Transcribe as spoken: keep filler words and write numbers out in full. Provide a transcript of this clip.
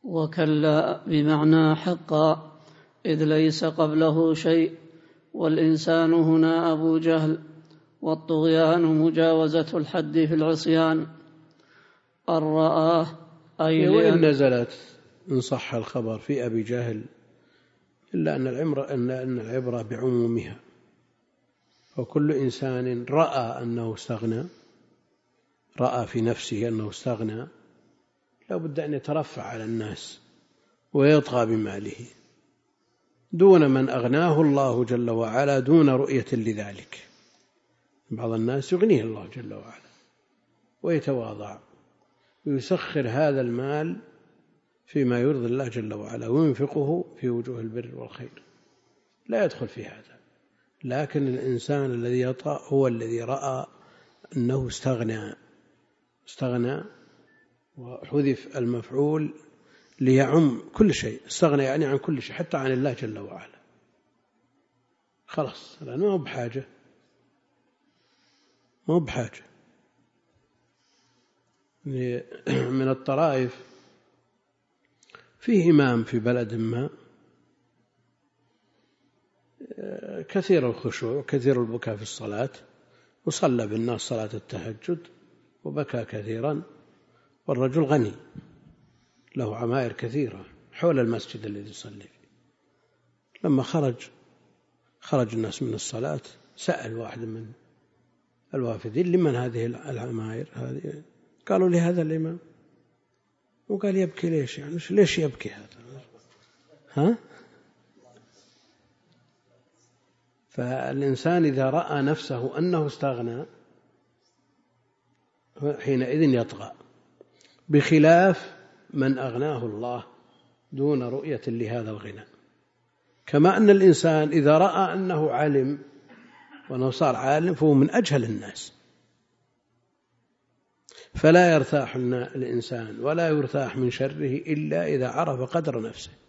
وكلا بمعنى حقا، إذ ليس قبله شيء، والإنسان هنا أبو جهل، والطغيان مجاوزة الحد في العصيان. الرآه أي وإن نزلت إن صح الخبر في أبي جهل إلا أن العبرة, أن العبرة بعمومها، وكل إنسان رأى أنه استغنى، رأى في نفسه أنه استغنى، لا بد أن يترفع على الناس ويطغى بماله دون من أغناه الله جل وعلا دون رؤية لذلك. بعض الناس يغنيه الله جل وعلا ويتواضع ويسخر هذا المال فيما يرضي الله جل وعلا وينفقه في وجوه البر والخير، لا يدخل في هذا. لكن الإنسان الذي يطغى هو الذي رأى أنه استغنى استغنى وحذف المفعول ليعم كل شيء، استغنى يعني عن كل شيء حتى عن الله جل وعلا، خلاص لأنه ما هو بحاجة ما هو بحاجة. من الطرائف فيه إمام في بلد ما كثير الخشوع كثير البكاء في الصلاة، وصلى بالناس صلاة التهجد وبكى كثيرا، والرجل غني له عمائر كثيرة حول المسجد الذي يصلي فيه. لما خرج خرج الناس من الصلاة سأل واحد من الوافدين: لمن هذه العمائر هذه؟ قالوا: لهذا الإمام. وقال: يبكي ليش يعني ليش يبكي هذا؟ ها؟ فالإنسان إذا رأى نفسه أنه استغنى حينئذ يطغى، بخلاف من أغناه الله دون رؤية لهذا الغنى. كما أن الإنسان إذا رأى أنه علم وأنه صار عالم فهو من أجهل الناس، فلا يرتاح الإنسان ولا يرتاح من شره إلا إذا عرف قدر نفسه.